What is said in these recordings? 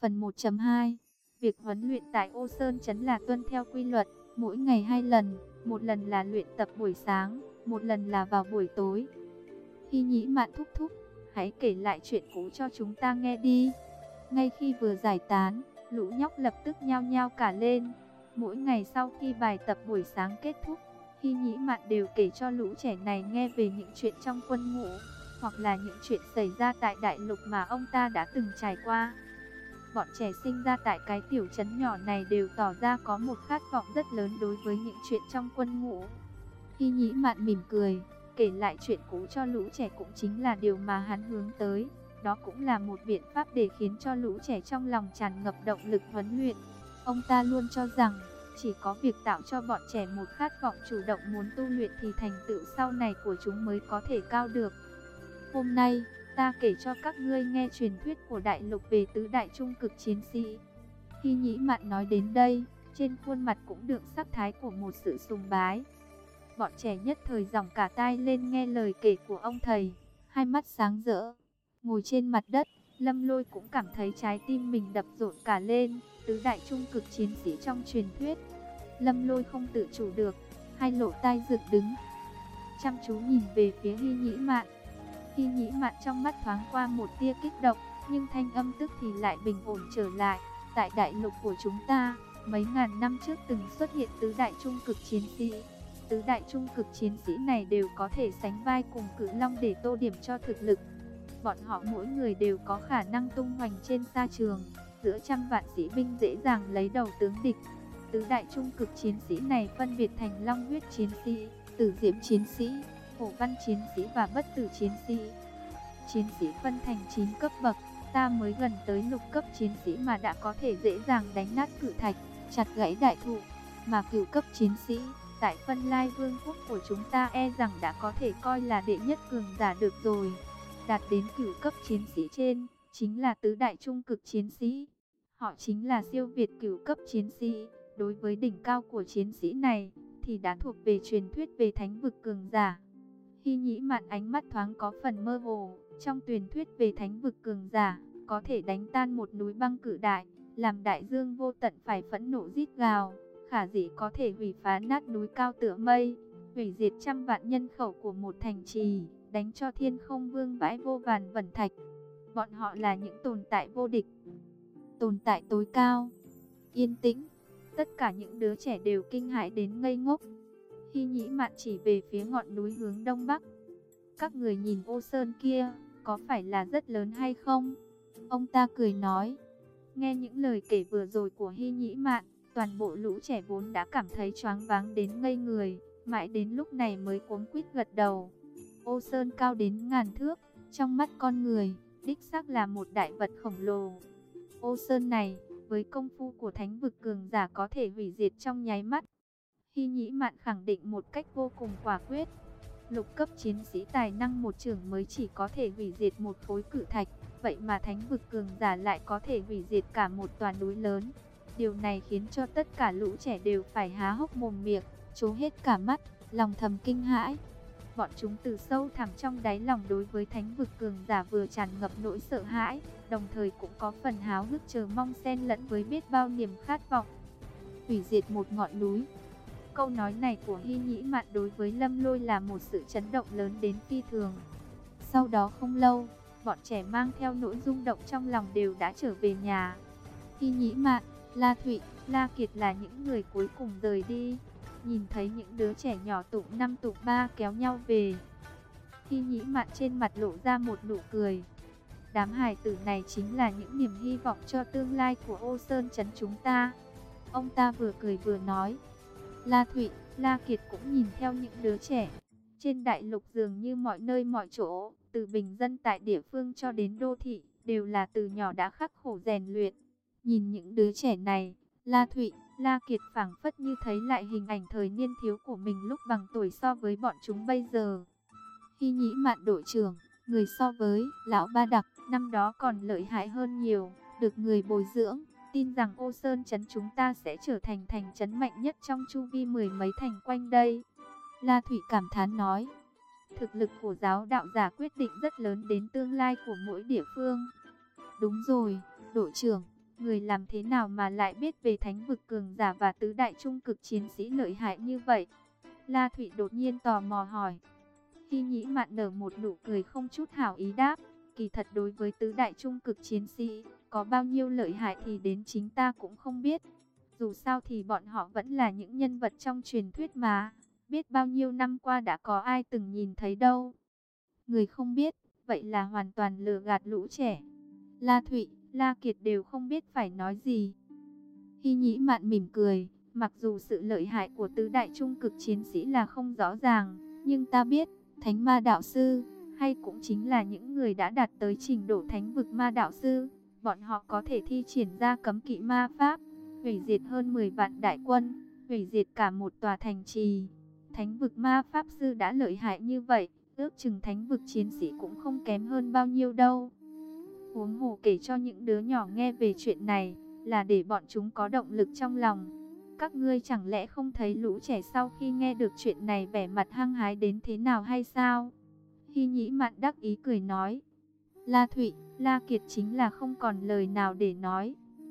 Phần 1.2. Việc huấn luyện tại Ô Sơn Trấn là tuân theo quy luật, mỗi ngày 2 lần, một lần là luyện tập buổi sáng, một lần là vào buổi tối. Hy Nhĩ Mạn thúc thúc, hãy kể lại chuyện cũ cho chúng ta nghe đi. Ngay khi vừa giải tán, lũ nhóc lập tức nhao nhao cả lên. Mỗi ngày sau khi bài tập buổi sáng kết thúc, Hy Nhĩ Mạn đều kể cho lũ trẻ này nghe về những chuyện trong quân ngũ, hoặc là những chuyện xảy ra tại đại lục mà ông ta đã từng trải qua. Bọn trẻ sinh ra tại cái tiểu trấn nhỏ này đều tỏ ra có một khát vọng rất lớn đối với những chuyện trong quân ngũ. Hy Nhĩ Mạn mỉm cười, kể lại chuyện cũ cho lũ trẻ cũng chính là điều mà hắn hướng tới. Đó cũng là một biện pháp để khiến cho lũ trẻ trong lòng tràn ngập động lực huấn luyện. Ông ta luôn cho rằng, chỉ có việc tạo cho bọn trẻ một khát vọng chủ động muốn tu luyện thì thành tựu sau này của chúng mới có thể cao được. Hôm nay, ta kể cho các ngươi nghe truyền thuyết của đại lục về tứ đại trung cực chiến sĩ. Hy Nhĩ Mạn nói đến đây, trên khuôn mặt cũng đượm sắc thái của một sự sùng bái. Bọn trẻ nhất thời giỏng cả tai lên nghe lời kể của ông thầy, hai mắt sáng rỡ. Ngồi trên mặt đất, Lâm Lôi cũng cảm thấy trái tim mình đập rộn cả lên. Tứ đại trung cực chiến sĩ trong truyền thuyết. Lâm Lôi không tự chủ được, hai lỗ tai dựng đứng, chăm chú nhìn về phía Hy Nhĩ Mạn. Hy Nhĩ Mạn trong mắt thoáng qua một tia kích động, nhưng thanh âm tức thì lại bình ổn trở lại. Tại đại lục của chúng ta, mấy ngàn năm trước từng xuất hiện tứ đại trung cực chiến sĩ. Tứ đại trung cực chiến sĩ này đều có thể sánh vai cùng Cự Long để tô điểm cho thực lực. Bọn họ mỗi người đều có khả năng tung hoành trên sa trường, giữa trăm vạn sĩ binh dễ dàng lấy đầu tướng địch. Tứ đại trung cực chiến sĩ này phân biệt thành Long huyết chiến sĩ, Tử diễm chiến sĩ, Hổ văn chiến sĩ và Bất tử chiến sĩ. Chiến sĩ phân thành 9 cấp bậc, ta mới gần tới lục cấp chiến sĩ mà đã có thể dễ dàng đánh nát cự thạch, chặt gãy đại thụ. Mà cửu cấp chiến sĩ, tại Phân Lai Vương quốc của chúng ta e rằng đã có thể coi là đệ nhất cường giả được rồi. Đạt đến cửu cấp chiến sĩ trên, chính là tứ đại trung cực chiến sĩ. Họ chính là siêu việt cửu cấp chiến sĩ. Đối với đỉnh cao của chiến sĩ này, thì đã thuộc về truyền thuyết về thánh vực cường giả. Hy Nhĩ Mạn ánh mắt thoáng có phần mơ hồ. Trong truyền thuyết về thánh vực cường giả, có thể đánh tan một núi băng cự đại, làm đại dương vô tận phải phẫn nộ rít gào. Khả dĩ có thể hủy phá nát núi cao tựa mây, hủy diệt trăm vạn nhân khẩu của một thành trì, đánh cho thiên không vương vãi vô vàn vẩn thạch. Bọn họ là những tồn tại vô địch, tồn tại tối cao. Yên tĩnh, tất cả những đứa trẻ đều kinh hãi đến ngây ngốc. Hy Nhĩ Mạn chỉ về phía ngọn núi hướng đông bắc. Các người nhìn Ô Sơn kia, có phải là rất lớn hay không? Ông ta cười nói. Nghe những lời kể vừa rồi của Hy Nhĩ Mạn, toàn bộ lũ trẻ vốn đã cảm thấy choáng váng đến ngây người, mãi đến lúc này mới cuống quýt gật đầu. Ô Sơn cao đến ngàn thước, trong mắt con người, đích xác là một đại vật khổng lồ. Ô Sơn này, với công phu của thánh vực cường giả có thể hủy diệt trong nháy mắt. Hy Nhĩ Mạn khẳng định một cách vô cùng quả quyết. Lục cấp chiến sĩ tài năng một chưởng mới chỉ có thể hủy diệt một khối cự thạch, vậy mà thánh vực cường giả lại có thể hủy diệt cả một tòa núi lớn. Điều này khiến cho tất cả lũ trẻ đều phải há hốc mồm miệng, trố hết cả mắt, lòng thầm kinh hãi. Bọn chúng từ sâu thẳm trong đáy lòng đối với thánh vực cường giả vừa tràn ngập nỗi sợ hãi, đồng thời cũng có phần háo hức chờ mong xen lẫn với biết bao niềm khát vọng. Hủy diệt một ngọn núi. Câu nói này của Hy Nhĩ Mạn đối với Lâm Lôi là một sự chấn động lớn đến phi thường. Sau đó không lâu, bọn trẻ mang theo nỗi rung động trong lòng đều đã trở về nhà. Hy Nhĩ Mạn, La Thụy, La Kiệt là những người cuối cùng rời đi. Nhìn thấy những đứa trẻ nhỏ tụng 5 tụng 3 kéo nhau về, Hy Nhĩ Mạn trên mặt lộ ra một nụ cười. Đám hài tử này chính là những niềm hy vọng cho tương lai của Ô Sơn trấn chúng ta. Ông ta vừa cười vừa nói. La Thụy, La Kiệt cũng nhìn theo những đứa trẻ. Trên đại lục dường như mọi nơi mọi chỗ, từ bình dân tại địa phương cho đến đô thị, đều là từ nhỏ đã khắc khổ rèn luyện. Nhìn những đứa trẻ này, La Thụy, La Kiệt phảng phất như thấy lại hình ảnh thời niên thiếu của mình lúc bằng tuổi so với bọn chúng bây giờ. Hy Nhĩ Mạn đội trưởng, người so với lão Ba Đặc năm đó còn lợi hại hơn nhiều, được người bồi dưỡng, tin rằng Ô Sơn trấn chúng ta sẽ trở thành thành trấn mạnh nhất trong chu vi mười mấy thành quanh đây. La Thụy cảm thán nói, thực lực của giáo đạo giả quyết định rất lớn đến tương lai của mỗi địa phương. Đúng rồi, đội trưởng, Người làm thế nào mà lại biết về thánh vực cường giả và tứ đại trung cực chiến sĩ lợi hại như vậy? La Thụy đột nhiên tò mò hỏi. Hy Nhĩ Mạn nở một nụ cười không chút hảo ý đáp. Kỳ thật đối với tứ đại trung cực chiến sĩ, có bao nhiêu lợi hại thì đến chính ta cũng không biết. Dù sao thì bọn họ vẫn là những nhân vật trong truyền thuyết mà. Biết bao nhiêu năm qua đã có ai từng nhìn thấy đâu. Người không biết, vậy là hoàn toàn lừa gạt lũ trẻ. La Thụy, La Kiệt đều không biết phải nói gì. Hy Nhĩ Mạn mỉm cười, mặc dù sự lợi hại của tứ đại trung cực chiến sĩ là không rõ ràng, nhưng ta biết, Thánh Ma Đạo Sư, hay cũng chính là những người đã đạt tới trình độ Thánh vực Ma Đạo Sư, bọn họ có thể thi triển ra cấm kỵ ma pháp, hủy diệt hơn 10 vạn đại quân, hủy diệt cả một tòa thành trì. Thánh vực Ma Pháp Sư đã lợi hại như vậy, ước chừng thánh vực chiến sĩ cũng không kém hơn bao nhiêu đâu. Huống hồ kể cho những đứa nhỏ nghe về chuyện này, là để bọn chúng có động lực trong lòng. Các ngươi chẳng lẽ không thấy lũ trẻ sau khi nghe được chuyện này vẻ mặt hăng hái đến thế nào hay sao? Hy Nhĩ Mạn đắc ý cười nói. La Thụy, La Kiệt chính là không còn lời nào để nói.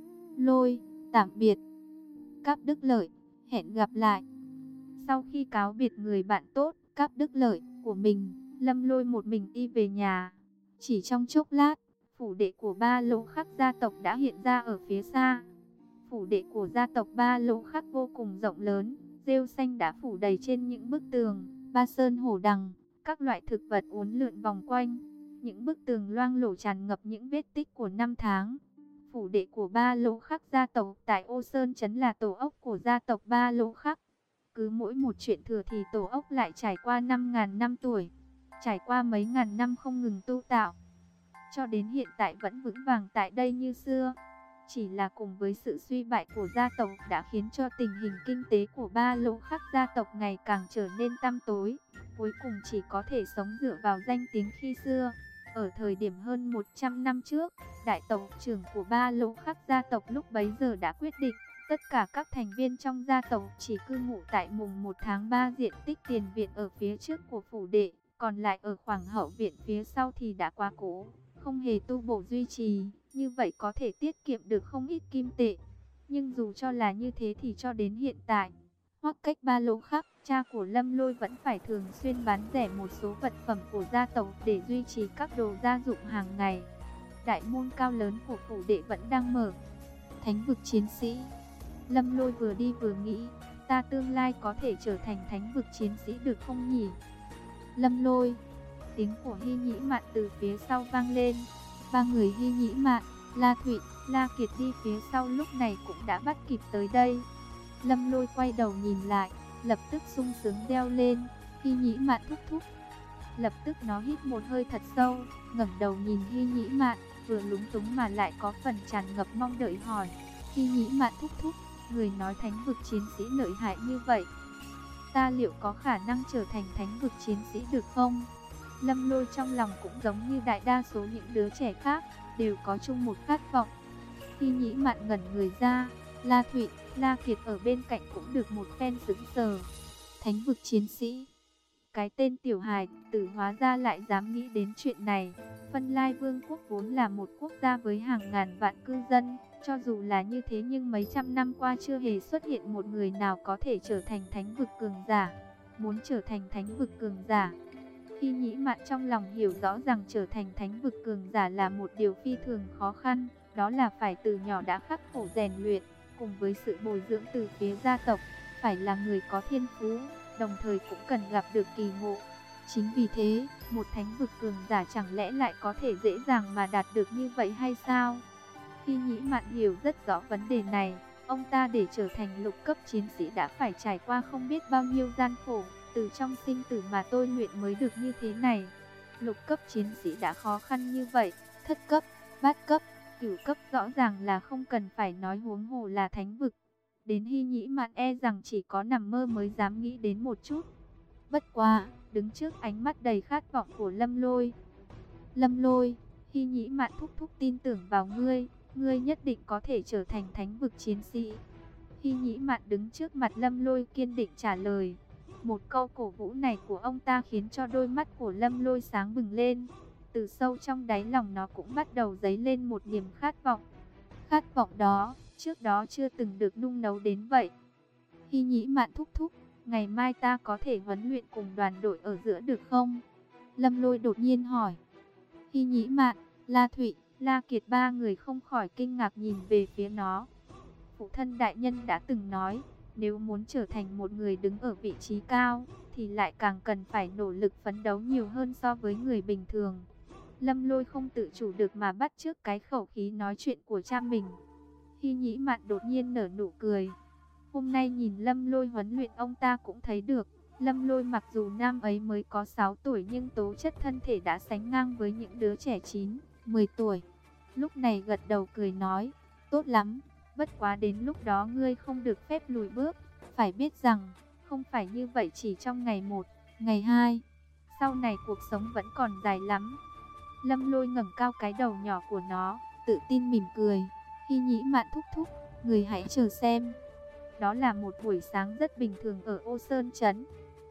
Lôi, tạm biệt. Cáp Đức Lợi, hẹn gặp lại. Sau khi cáo biệt người bạn tốt, Cáp Đức Lợi của mình, Lâm Lôi một mình đi về nhà. Chỉ trong chốc lát, phủ đệ của Ba Lỗ Khắc gia tộc đã hiện ra ở phía xa. Phủ đệ của gia tộc Ba Lỗ Khắc vô cùng rộng lớn, rêu xanh đã phủ đầy trên những bức tường, ba sơn hổ đằng, các loại thực vật uốn lượn vòng quanh. Những bức tường loang lổ tràn ngập những vết tích của năm tháng. Phủ đệ của Ba Lỗ Khắc gia tộc tại Ô Sơn Trấn là tổ ốc của gia tộc Ba Lỗ Khắc. Cứ mỗi một chuyện thừa thì tổ ốc lại trải qua 5.000 năm tuổi, trải qua mấy ngàn năm không ngừng tu tạo, cho đến hiện tại vẫn vững vàng tại đây như xưa. Chỉ là cùng với sự suy bại của gia tộc đã khiến cho tình hình kinh tế của Ba Lỗ Khắc gia tộc ngày càng trở nên tăm tối, cuối cùng chỉ có thể sống dựa vào danh tiếng khi xưa. Ở thời điểm hơn 100 năm trước, đại tộc trưởng của Ba Lỗ Khắc gia tộc lúc bấy giờ đã quyết định, tất cả các thành viên trong gia tộc chỉ cư ngụ tại mùng 1 tháng 3 diện tích tiền viện ở phía trước của phủ đệ, còn lại ở khoảng hậu viện phía sau thì đã quá cũ, không hề tu bổ duy trì, như vậy có thể tiết kiệm được không ít kim tệ. Nhưng dù cho là như thế thì cho đến hiện tại, Hoắc Cách Ba Lỗ Khắc, cha của Lâm Lôi vẫn phải thường xuyên bán rẻ một số vật phẩm của gia tộc để duy trì các đồ gia dụng hàng ngày. Đại môn cao lớn của phủ đệ vẫn đang mở. Thánh vực chiến sĩ. Lâm Lôi vừa đi vừa nghĩ, ta tương lai có thể trở thành thánh vực chiến sĩ được không nhỉ? Lâm Lôi, tiếng của Hy Nhĩ Mạn từ phía sau vang lên. Ba người Hy Nhĩ Mạn, La Thụy, La Kiệt đi phía sau lúc này cũng đã bắt kịp tới đây. Lâm Lôi quay đầu nhìn lại, lập tức sung sướng reo lên, Hy Nhĩ Mạn thúc thúc. Lập tức nó hít một hơi thật sâu, ngẩng đầu nhìn Hy Nhĩ Mạn, vừa lúng túng mà lại có phần tràn ngập mong đợi hỏi, Hy Nhĩ Mạn thúc thúc, người nói thánh vực chiến sĩ lợi hại như vậy, ta liệu có khả năng trở thành thánh vực chiến sĩ được không? Lâm Lôi trong lòng cũng giống như đại đa số những đứa trẻ khác, đều có chung một khát vọng. Hy Nhĩ Mạn ngẩn người ra, La Thụy, La Kiệt ở bên cạnh cũng được một phen sững sờ. Thánh vực chiến sĩ, cái tên tiểu hài tử hóa ra lại dám nghĩ đến chuyện này. Phân Lai Vương quốc vốn là một quốc gia với hàng ngàn vạn cư dân, cho dù là như thế nhưng mấy trăm năm qua chưa hề xuất hiện một người nào có thể trở thành thánh vực cường giả. Muốn trở thành thánh vực cường giả, Hy Nhĩ Mạn trong lòng hiểu rõ rằng trở thành thánh vực cường giả là một điều phi thường khó khăn, đó là phải từ nhỏ đã khắc khổ rèn luyện, cùng với sự bồi dưỡng từ phía gia tộc, phải là người có thiên phú, đồng thời cũng cần gặp được kỳ ngộ. Chính vì thế, một thánh vực cường giả chẳng lẽ lại có thể dễ dàng mà đạt được như vậy hay sao? Hy Nhĩ Mạn hiểu rất rõ vấn đề này, ông ta để trở thành lục cấp chiến sĩ đã phải trải qua không biết bao nhiêu gian khổ, từ trong sinh tử mà tôi luyện mới được như thế này. Lục cấp chiến sĩ đã khó khăn như vậy, thất cấp, bát cấp, cửu cấp rõ ràng là không cần phải nói, huống hồ là thánh vực. Đến Hy Nhĩ Mạn e rằng chỉ có nằm mơ mới dám nghĩ đến một chút. Bất quá, đứng trước ánh mắt đầy khát vọng của Lâm Lôi. Lâm Lôi, Hy Nhĩ Mạn thúc thúc tin tưởng vào ngươi, ngươi nhất định có thể trở thành thánh vực chiến sĩ. Hy Nhĩ Mạn đứng trước mặt Lâm Lôi kiên định trả lời. Một câu cổ vũ này của ông ta khiến cho đôi mắt của Lâm Lôi sáng bừng lên. Từ sâu trong đáy lòng nó cũng bắt đầu dấy lên một niềm khát vọng. Khát vọng đó, trước đó chưa từng được nung nấu đến vậy. Hy Nhĩ Mạn thúc thúc, ngày mai ta có thể huấn luyện cùng đoàn đội ở giữa được không? Lâm Lôi đột nhiên hỏi. Hy Nhĩ Mạn, La Thụy, La Kiệt ba người không khỏi kinh ngạc nhìn về phía nó. Phụ thân đại nhân đã từng nói, nếu muốn trở thành một người đứng ở vị trí cao, thì lại càng cần phải nỗ lực phấn đấu nhiều hơn so với người bình thường. Lâm Lôi không tự chủ được mà bắt chước cái khẩu khí nói chuyện của cha mình. Hy Nhĩ Mạn đột nhiên nở nụ cười. Hôm nay nhìn Lâm Lôi huấn luyện ông ta cũng thấy được. Lâm Lôi mặc dù năm ấy mới có 6 tuổi nhưng tố chất thân thể đã sánh ngang với những đứa trẻ 9, 10 tuổi. Lúc này gật đầu cười nói, tốt lắm, bất quá đến lúc đó ngươi không được phép lùi bước. Phải biết rằng, không phải như vậy chỉ trong ngày 1, ngày 2. Sau này cuộc sống vẫn còn dài lắm. Lâm Lôi ngẩng cao cái đầu nhỏ của nó, tự tin mỉm cười. Hy Nhĩ Mạn thúc thúc, người hãy chờ xem. Đó là một buổi sáng rất bình thường ở Ô Sơn Trấn.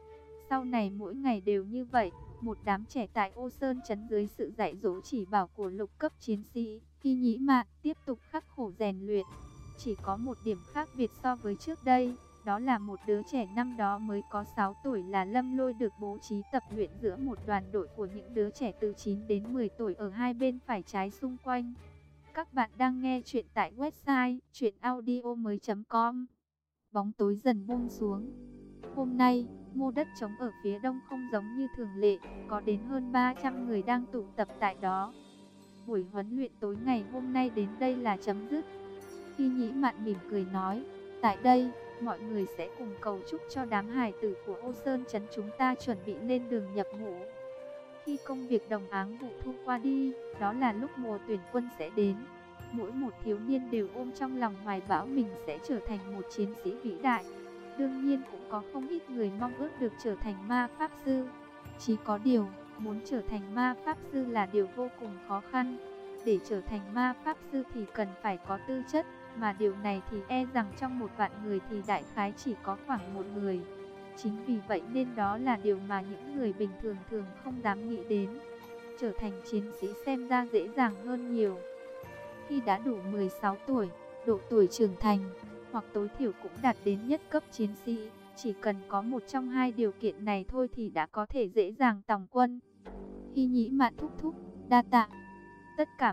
Sau này mỗi ngày đều như vậy, một đám trẻ tại Ô Sơn Trấn dưới sự dạy dỗ chỉ bảo của lục cấp chiến sĩ Hy Nhĩ Mạn tiếp tục khắc khổ rèn luyện. Chỉ có một điểm khác biệt so với trước đây, đó là một đứa trẻ năm đó mới có 6 tuổi là Lâm Lôi được bố trí tập luyện giữa một đoàn đội của những đứa trẻ từ 9 đến 10 tuổi ở hai bên phải trái xung quanh. Các bạn đang nghe chuyện tại website chuyenaudio.com. Bóng tối dần buông xuống. Hôm nay, mô đất trống ở phía đông không giống như thường lệ, có đến hơn 300 người đang tụ tập tại đó. Buổi huấn luyện tối ngày hôm nay đến đây là chấm dứt. Hy Nhĩ Mạn mỉm cười nói, tại đây, mọi người sẽ cùng cầu chúc cho đám hài tử của Ô Sơn Trấn chúng ta chuẩn bị lên đường nhập ngũ. Khi công việc đồng áng vụ thu qua đi, đó là lúc mùa tuyển quân sẽ đến. Mỗi một thiếu niên đều ôm trong lòng hoài bão mình sẽ trở thành một chiến sĩ vĩ đại. Đương nhiên cũng có không ít người mong ước được trở thành ma pháp sư. Chỉ có điều, muốn trở thành ma pháp sư là điều vô cùng khó khăn. Để trở thành ma pháp sư thì cần phải có tư chất, mà điều này thì e rằng trong 1.000 người thì đại khái chỉ có khoảng 1 người. Chính vì vậy nên đó là điều mà những người bình thường thường không dám nghĩ đến. Trở thành chiến sĩ xem ra dễ dàng hơn nhiều. Khi đã đủ 16 tuổi, độ tuổi trưởng thành, hoặc tối thiểu cũng đạt đến nhất cấp chiến sĩ, chỉ cần có một trong hai điều kiện này thôi thì đã có thể dễ dàng tòng quân. Hy Nhĩ Mạn thúc thúc, đa tạ. Tất cả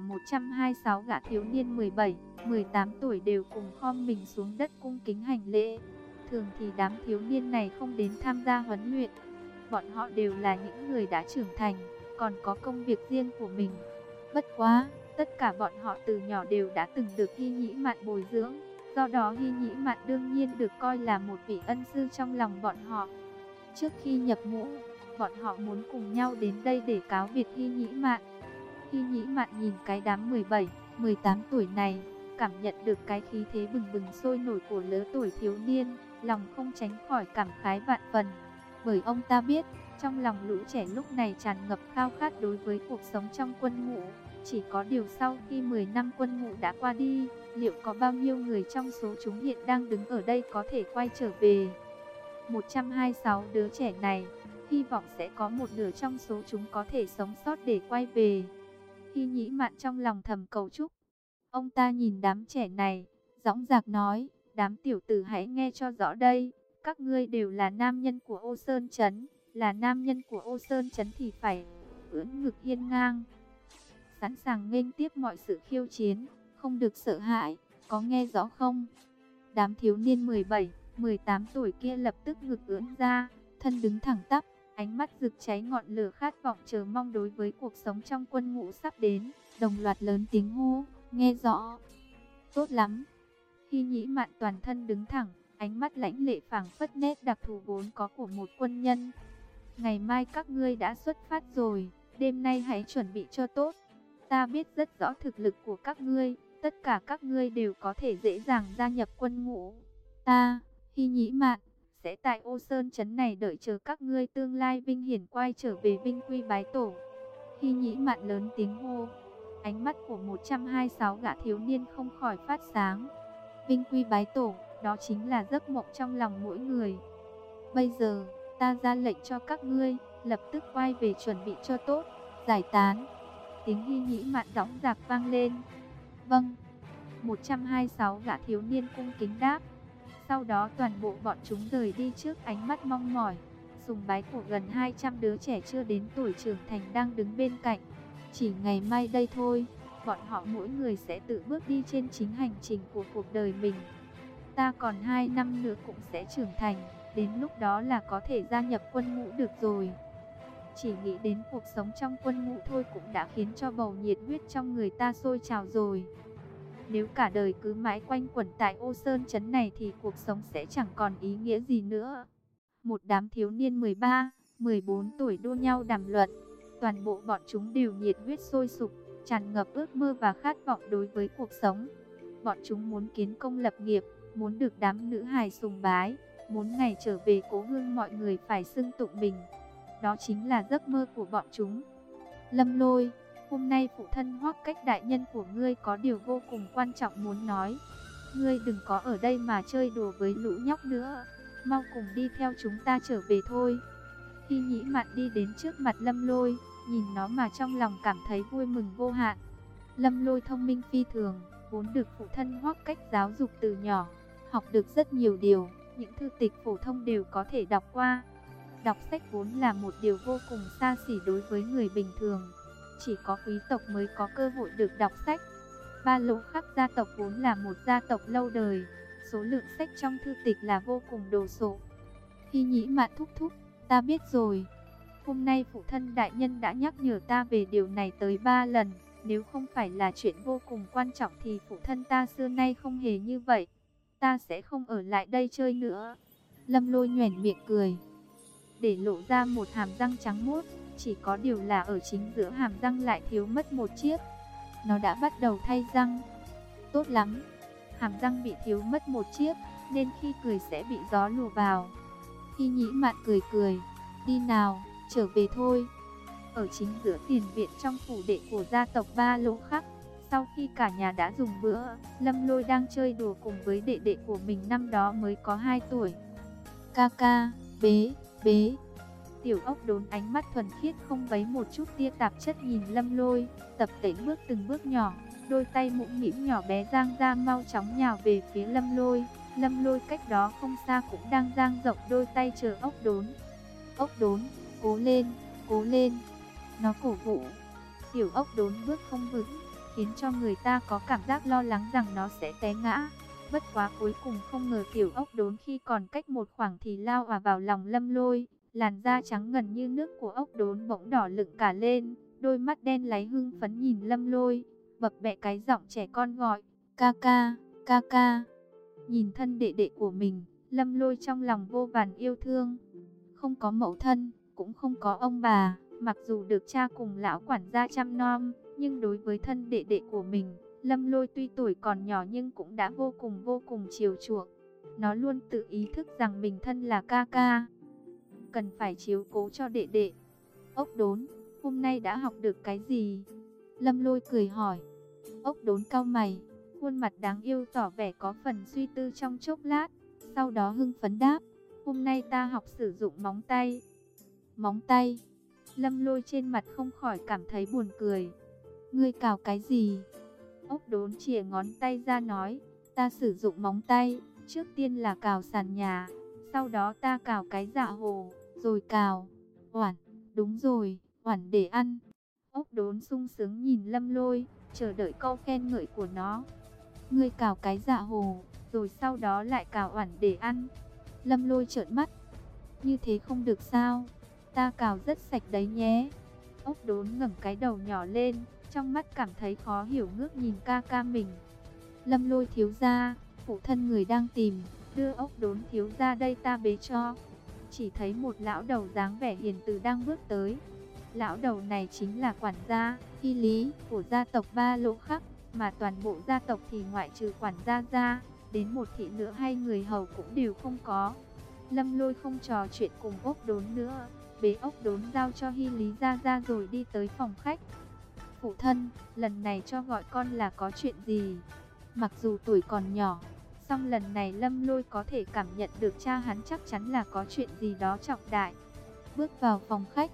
126 gã thiếu niên 17, 18 tuổi đều cùng khom mình xuống đất cung kính hành lễ. Thường thì đám thiếu niên này không đến tham gia huấn luyện. Bọn họ đều là những người đã trưởng thành, còn có công việc riêng của mình. Bất quá, tất cả bọn họ từ nhỏ đều đã từng được Hy Nhĩ Mạn bồi dưỡng. Do đó Hy Nhĩ Mạn đương nhiên được coi là một vị ân sư trong lòng bọn họ. Trước khi nhập ngũ, bọn họ muốn cùng nhau đến đây để cáo biệt Hy Nhĩ Mạn. Hy Nhĩ Mạn nhìn cái đám 17, 18 tuổi này, cảm nhận được cái khí thế bừng bừng sôi nổi của lứa tuổi thiếu niên, lòng không tránh khỏi cảm khái vạn phần. Bởi ông ta biết, trong lòng lũ trẻ lúc này tràn ngập khao khát đối với cuộc sống trong quân ngũ. Chỉ có điều sau khi 10 năm quân ngũ đã qua đi, liệu có bao nhiêu người trong số chúng hiện đang đứng ở đây có thể quay trở về? 126 đứa trẻ này, hy vọng sẽ có một nửa trong số chúng có thể sống sót để quay về. Hy Nhĩ Mạn trong lòng thầm cầu chúc. Ông ta nhìn đám trẻ này, dõng dạc nói, đám tiểu tử hãy nghe cho rõ đây, các ngươi đều là nam nhân của Ô Sơn Trấn, là nam nhân của Ô Sơn Trấn thì phải ưỡn ngực hiên ngang, sẵn sàng nghênh tiếp mọi sự khiêu chiến, không được sợ hãi, có nghe rõ không? Đám thiếu niên 17, 18 tuổi kia lập tức ngực ưỡn ra, thân đứng thẳng tắp, ánh mắt rực cháy ngọn lửa khát vọng chờ mong đối với cuộc sống trong quân ngũ sắp đến, đồng loạt lớn tiếng hô, nghe rõ. Tốt lắm. Hy Nhĩ Mạn toàn thân đứng thẳng, ánh mắt lãnh lệ phảng phất nét đặc thù vốn có của một quân nhân. Ngày mai các ngươi đã xuất phát rồi, đêm nay hãy chuẩn bị cho tốt. Ta biết rất rõ thực lực của các ngươi, tất cả các ngươi đều có thể dễ dàng gia nhập quân ngũ. Ta, Hy Nhĩ Mạn, sẽ tại Ô Sơn Trấn này đợi chờ các ngươi tương lai vinh hiển quay trở về vinh quy bái tổ. Hy Nhĩ Mạn lớn tiếng hô, ánh mắt của 126 gã thiếu niên không khỏi phát sáng. Vinh quy bái tổ, đó chính là giấc mộng trong lòng mỗi người. Bây giờ, ta ra lệnh cho các ngươi, lập tức quay về chuẩn bị cho tốt, giải tán. Tiếng Hy Nhĩ Mạn dõng dạc vang lên. Vâng. 126 gã thiếu niên cung kính đáp. Sau đó toàn bộ bọn chúng rời đi trước ánh mắt mong mỏi, sùng bái của gần 200 đứa trẻ chưa đến tuổi trưởng thành đang đứng bên cạnh. Chỉ ngày mai đây thôi, bọn họ mỗi người sẽ tự bước đi trên chính hành trình của cuộc đời mình. Ta còn 2 năm nữa cũng sẽ trưởng thành, đến lúc đó là có thể gia nhập quân ngũ được rồi. Chỉ nghĩ đến cuộc sống trong quân ngũ thôi cũng đã khiến cho bầu nhiệt huyết trong người ta sôi trào rồi. Nếu cả đời cứ mãi quanh quẩn tại Ô Sơn trấn này thì cuộc sống sẽ chẳng còn ý nghĩa gì nữa. Một đám thiếu niên 13, 14 tuổi đua nhau đàm luận. Toàn bộ bọn chúng đều nhiệt huyết sôi sục, tràn ngập ước mơ và khát vọng đối với cuộc sống. Bọn chúng muốn kiến công lập nghiệp, muốn được đám nữ hài sùng bái, muốn ngày trở về cố hương mọi người phải xưng tụng mình. Đó chính là giấc mơ của bọn chúng. Lâm Lôi, hôm nay phụ thân Hoắc Cách đại nhân của ngươi có điều vô cùng quan trọng muốn nói. Ngươi đừng có ở đây mà chơi đùa với lũ nhóc nữa, mau cùng đi theo chúng ta trở về thôi. Khi Nhĩ Mạn đi đến trước mặt Lâm Lôi, nhìn nó mà trong lòng cảm thấy vui mừng vô hạn. Lâm Lôi thông minh phi thường, vốn được phụ thân Hoắc Cách giáo dục từ nhỏ, học được rất nhiều điều, những thư tịch phổ thông đều có thể đọc qua. Đọc sách vốn là một điều vô cùng xa xỉ đối với người bình thường, chỉ có quý tộc mới có cơ hội được đọc sách. Ba Lỗ Khắc gia tộc vốn là một gia tộc lâu đời, số lượng sách trong thư tịch là vô cùng đồ sộ. Khi Nhĩ Mạn thúc thúc, ta biết rồi. Hôm nay phụ thân đại nhân đã nhắc nhở ta về điều này tới 3 lần, nếu không phải là chuyện vô cùng quan trọng thì phụ thân ta xưa nay không hề như vậy. Ta sẽ không ở lại đây chơi nữa. Lâm Lôi nhoẻn miệng cười, để lộ ra một hàm răng trắng muốt, chỉ có điều là ở chính giữa hàm răng lại thiếu mất một chiếc. Nó đã bắt đầu thay răng. Tốt lắm, hàm răng bị thiếu mất một chiếc, nên khi cười sẽ bị gió lùa vào. Khi Nhĩ Mạn cười cười, đi nào, trở về thôi. Ở chính giữa tiền viện trong phủ đệ của gia tộc Ba Lỗ Khắc, sau khi cả nhà đã dùng bữa, Lâm Lôi đang chơi đùa cùng với đệ đệ của mình năm đó mới có 2 tuổi. Ca ca, bế, bế. Tiểu ốc đốn ánh mắt thuần khiết không bấy một chút tia tạp chất nhìn Lâm Lôi, tập tễnh bước từng bước nhỏ, đôi tay mũm mĩm nhỏ bé dang ra mau chóng nhào về phía Lâm Lôi. Lâm Lôi cách đó không xa cũng đang dang rộng đôi tay chờ ốc đốn. Ốc đốn, cố lên, cố lên. Nó cổ vũ. Tiểu ốc đốn bước không vững, khiến cho người ta có cảm giác lo lắng rằng nó sẽ té ngã. Bất quá cuối cùng không ngờ tiểu ốc đốn khi còn cách một khoảng thì lao vào lòng Lâm Lôi. Làn da trắng ngần như nước của ốc đốn bỗng đỏ lựng cả lên, đôi mắt đen láy hưng phấn nhìn Lâm Lôi, bập bẹ cái giọng trẻ con gọi, ca ca, ca ca. Nhìn thân đệ đệ của mình, Lâm Lôi trong lòng vô vàn yêu thương. Không có mẫu thân, cũng không có ông bà, mặc dù được cha cùng lão quản gia chăm nom, nhưng đối với thân đệ đệ của mình, Lâm Lôi tuy tuổi còn nhỏ nhưng cũng đã vô cùng chiều chuộng. Nó luôn tự ý thức rằng mình thân là ca ca, cần phải chiếu cố cho đệ đệ. Ốc đốn, hôm nay đã học được cái gì? Lâm Lôi cười hỏi. Ốc đốn cau mày, khuôn mặt đáng yêu tỏ vẻ có phần suy tư trong chốc lát, sau đó hưng phấn đáp, hôm nay ta học sử dụng móng tay. Móng tay? Lâm Lôi trên mặt không khỏi cảm thấy buồn cười. Ngươi cào cái gì? Ốc đốn chìa ngón tay ra nói, ta sử dụng móng tay, trước tiên là cào sàn nhà, sau đó ta cào cái dạ hồ, rồi cào oản, đúng rồi, oản để ăn. Ốc đốn sung sướng nhìn Lâm Lôi, chờ đợi câu khen ngợi của nó. Ngươi cào cái dạ hồ, rồi sau đó lại cào oản để ăn. Lâm Lôi trợn mắt, như thế không được sao? Ta cào rất sạch đấy nhé. Ốc đốn ngẩng cái đầu nhỏ lên, trong mắt cảm thấy khó hiểu ngước nhìn ca ca mình. Lâm Lôi thiếu gia, phụ thân người đang tìm, đưa ốc đốn thiếu gia đây ta bế cho. Chỉ thấy một lão đầu dáng vẻ hiền từ đang bước tới. Lão đầu này chính là quản gia, Hy Lý của gia tộc Ba Lỗ Khắc, mà toàn bộ gia tộc thì ngoại trừ quản gia ra, đến một thị nữ hay người hầu cũng đều không có. Lâm Lôi không trò chuyện cùng ốc đốn nữa, bế ốc đốn giao cho Hy Lý ra rồi đi tới phòng khách. Phụ thân, lần này cho gọi con là có chuyện gì? Mặc dù tuổi còn nhỏ, song lần này Lâm Lôi có thể cảm nhận được cha hắn chắc chắn là có chuyện gì đó trọng đại. Bước vào phòng khách,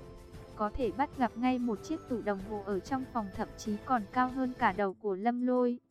có thể bắt gặp ngay một chiếc tủ đồng hồ ở trong phòng, thậm chí còn cao hơn cả đầu của Lâm Lôi.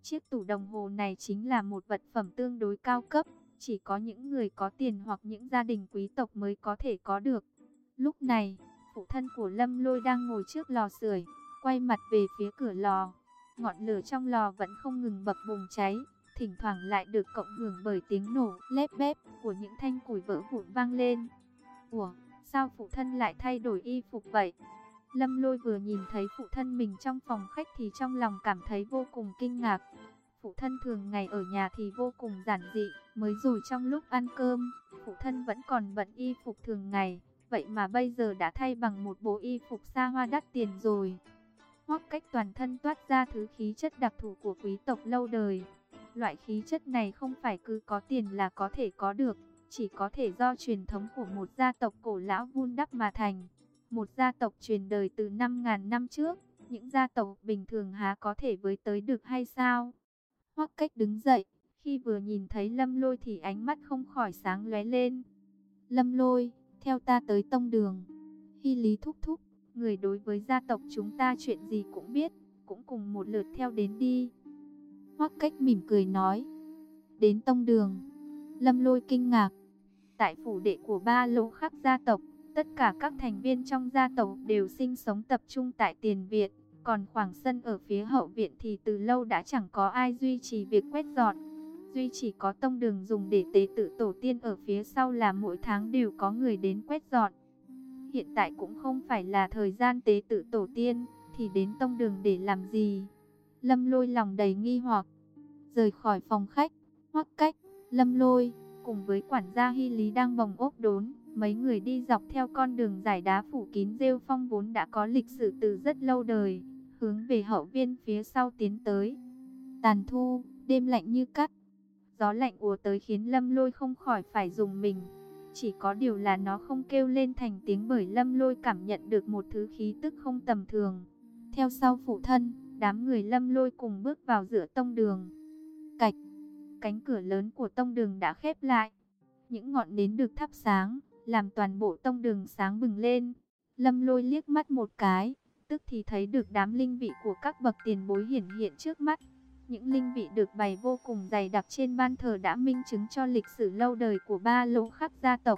Chiếc tủ đồng hồ này chính là một vật phẩm tương đối cao cấp, chỉ có những người có tiền hoặc những gia đình quý tộc mới có thể có được. Lúc này, phụ thân của Lâm Lôi đang ngồi trước lò sưởi, quay mặt về phía cửa lò. Ngọn lửa trong lò vẫn không ngừng bập bùng cháy, thỉnh thoảng lại được cộng hưởng bởi tiếng nổ lép bép của những thanh củi vỡ vụn vang lên. Ủa, sao phụ thân lại thay đổi y phục vậy? Lâm Lôi vừa nhìn thấy phụ thân mình trong phòng khách thì trong lòng cảm thấy vô cùng kinh ngạc. Phụ thân thường ngày ở nhà thì vô cùng giản dị, mới rồi trong lúc ăn cơm, phụ thân vẫn còn bận y phục thường ngày, vậy mà bây giờ đã thay bằng một bộ y phục xa hoa đắt tiền rồi. Hoắc Cách toàn thân toát ra thứ khí chất đặc thù của quý tộc lâu đời. Loại khí chất này không phải cứ có tiền là có thể có được, chỉ có thể do truyền thống của một gia tộc cổ lão vun đắp mà thành. Một gia tộc truyền đời từ 5.000 năm trước, những gia tộc bình thường há có thể với tới được hay sao? Hoắc Cách đứng dậy, khi vừa nhìn thấy Lâm Lôi thì ánh mắt không khỏi sáng lóe lên. Lâm Lôi, theo ta tới tông đường. Hy Lý thúc thúc, người đối với gia tộc chúng ta chuyện gì cũng biết, cũng cùng một lượt theo đến đi. Hoắc Cách mỉm cười nói. Đến tông đường. Lâm Lôi kinh ngạc. Tại phủ đệ của Ba Lỗ Khắc gia tộc, tất cả các thành viên trong gia tộc đều sinh sống tập trung tại tiền viện. Còn khoảng sân ở phía hậu viện thì từ lâu đã chẳng có ai duy trì việc quét dọn. Duy chỉ có tông đường dùng để tế tự tổ tiên ở phía sau là mỗi tháng đều có người đến quét dọn. Hiện tại cũng không phải là thời gian tế tự tổ tiên, thì đến tông đường để làm gì? Lâm Lôi lòng đầy nghi hoặc. Rời khỏi phòng khách, Hoắc Cách, Lâm Lôi, cùng với quản gia Hy Lý đang bồng ốp đốn, mấy người đi dọc theo con đường dải đá phủ kín rêu phong vốn đã có lịch sử từ rất lâu đời, hướng về hậu viên phía sau tiến tới. Tàn thu, đêm lạnh như cắt. Gió lạnh ùa tới khiến Lâm Lôi không khỏi phải rùng mình. Chỉ có điều là nó không kêu lên thành tiếng bởi Lâm Lôi cảm nhận được một thứ khí tức không tầm thường. Theo sau phụ thân, đám người Lâm Lôi cùng bước vào giữa tông đường. Cạch, cánh cửa lớn của tông đường đã khép lại. Những ngọn nến được thắp sáng, làm toàn bộ tông đường sáng bừng lên. Lâm Lôi liếc mắt một cái, tức thì thấy được đám linh vị của các bậc tiền bối hiển hiện trước mắt. Những linh vị được bày vô cùng dày đặc trên ban thờ đã minh chứng cho lịch sử lâu đời của Ba Lỗ Khắc gia tộc.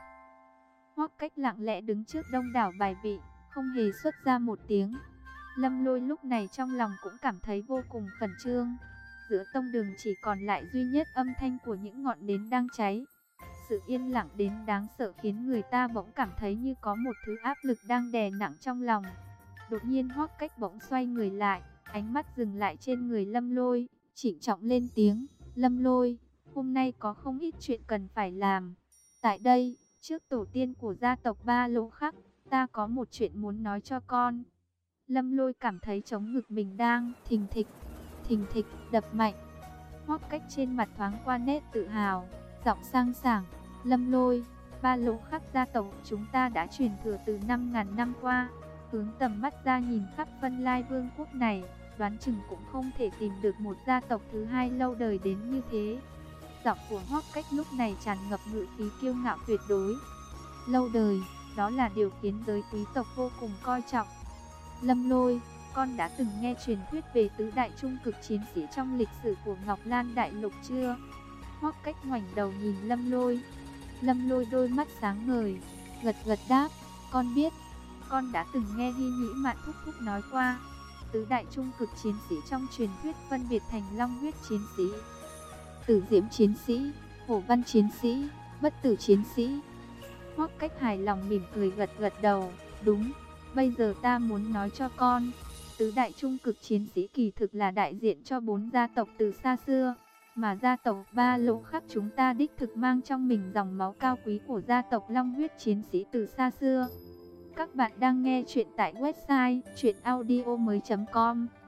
Hoắc Cách lặng lẽ đứng trước đông đảo bài vị, không hề xuất ra một tiếng. Lâm Lôi lúc này trong lòng cũng cảm thấy vô cùng khẩn trương. Giữa tông đường chỉ còn lại duy nhất âm thanh của những ngọn nến đang cháy. Sự yên lặng đến đáng sợ khiến người ta bỗng cảm thấy như có một thứ áp lực đang đè nặng trong lòng. Đột nhiên Hoắc Cách bỗng xoay người lại, ánh mắt dừng lại trên người Lâm Lôi, trịnh trọng lên tiếng. Lâm Lôi, hôm nay có không ít chuyện cần phải làm. Tại đây, trước tổ tiên của gia tộc Ba Lỗ Khắc, ta có một chuyện muốn nói cho con. Lâm Lôi cảm thấy trống ngực mình đang thình thịch, đập mạnh. Hoắc Cách trên mặt thoáng qua nét tự hào, giọng sang sảng. Lâm Lôi, Ba Lỗ Khắc gia tộc chúng ta đã truyền thừa từ 5.000 năm qua. Hướng tầm mắt ra nhìn khắp Vân Lai Vương quốc này, đoán chừng cũng không thể tìm được một gia tộc thứ hai lâu đời đến như thế. Giọng của Hoắc Cách lúc này tràn ngập ngự khí kiêu ngạo tuyệt đối. Lâu đời, đó là điều khiến giới quý tộc vô cùng coi trọng. Lâm Lôi, con đã từng nghe truyền thuyết về tứ đại trung cực chiến sĩ trong lịch sử của Ngọc Lan Đại Lục chưa? Hoắc Cách ngoảnh đầu nhìn Lâm Lôi. Lâm Lôi đôi mắt sáng ngời, gật gật đáp, con biết. Con đã từng nghe Hy Nhĩ Mạn thúc thúc nói qua. Tứ đại trung cực chiến sĩ trong truyền thuyết phân biệt thành Long huyết chiến sĩ, Tử diễm chiến sĩ, Hổ văn chiến sĩ, Bất tử chiến sĩ. Hoắc Cách hài lòng mỉm cười gật gật đầu. Đúng, bây giờ ta muốn nói cho con. Tứ đại trung cực chiến sĩ kỳ thực là đại diện cho 4 gia tộc từ xa xưa. Mà gia tộc Ba Lỗ Khắc chúng ta đích thực mang trong mình dòng máu cao quý của gia tộc Long huyết chiến sĩ từ xa xưa. Các bạn đang nghe chuyện tại website chuyenaudio.com